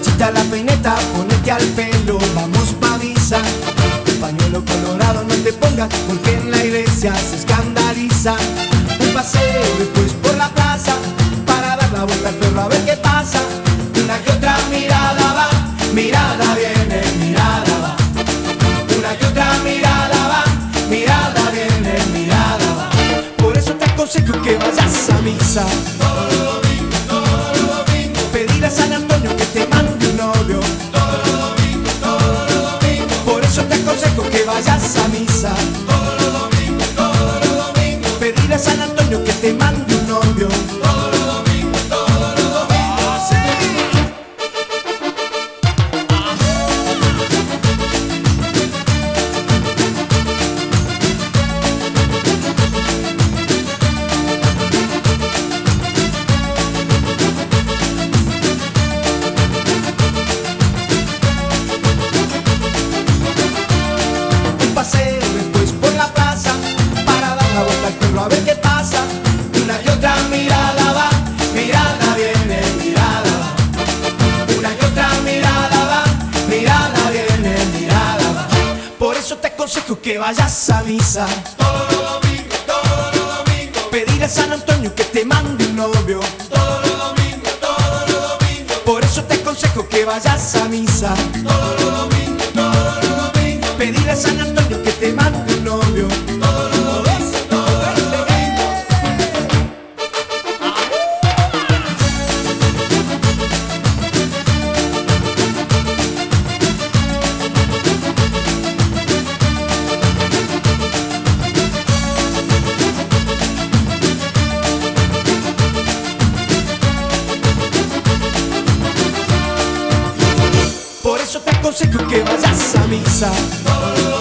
Muchachita la peineta, ponete al pelo, vamos pa' misa. Un pañuelo colorado no te pongas, porque en la iglesia se escandaliza. Un paseo después por la plaza, para dar la vuelta al perro a ver qué pasa. Una que otra mirada va, mirada viene, mirada va. Una que otra mirada va, mirada viene, mirada va. Por eso te aconsejo que vayas a misa. Todos los domingos, pedir a San Antonio que te mande un novio. Todos los domingos, por eso te aconsejo que vayas a misa. Todos los domingos, pedir a San Antonio que te mande un novio. Todos los domingos, sí. Un paseo después por la plaza, para dar la vuelta al perro a ver qué pasa. Una y otra mirada va, mirada viene, mirada va. Una y otra mirada va, mirada viene, mirada va. Por eso te aconsejo que vayas a misa. Todos los domingos, pedir a San Antonio que te mande un novio. Todos los domingos, por eso te aconsejo que vayas a misa. Todos los domingos, pedir a San Antonio que te mande un novio. Todos los domingos. Por eso te aconsejo que vayas a misa.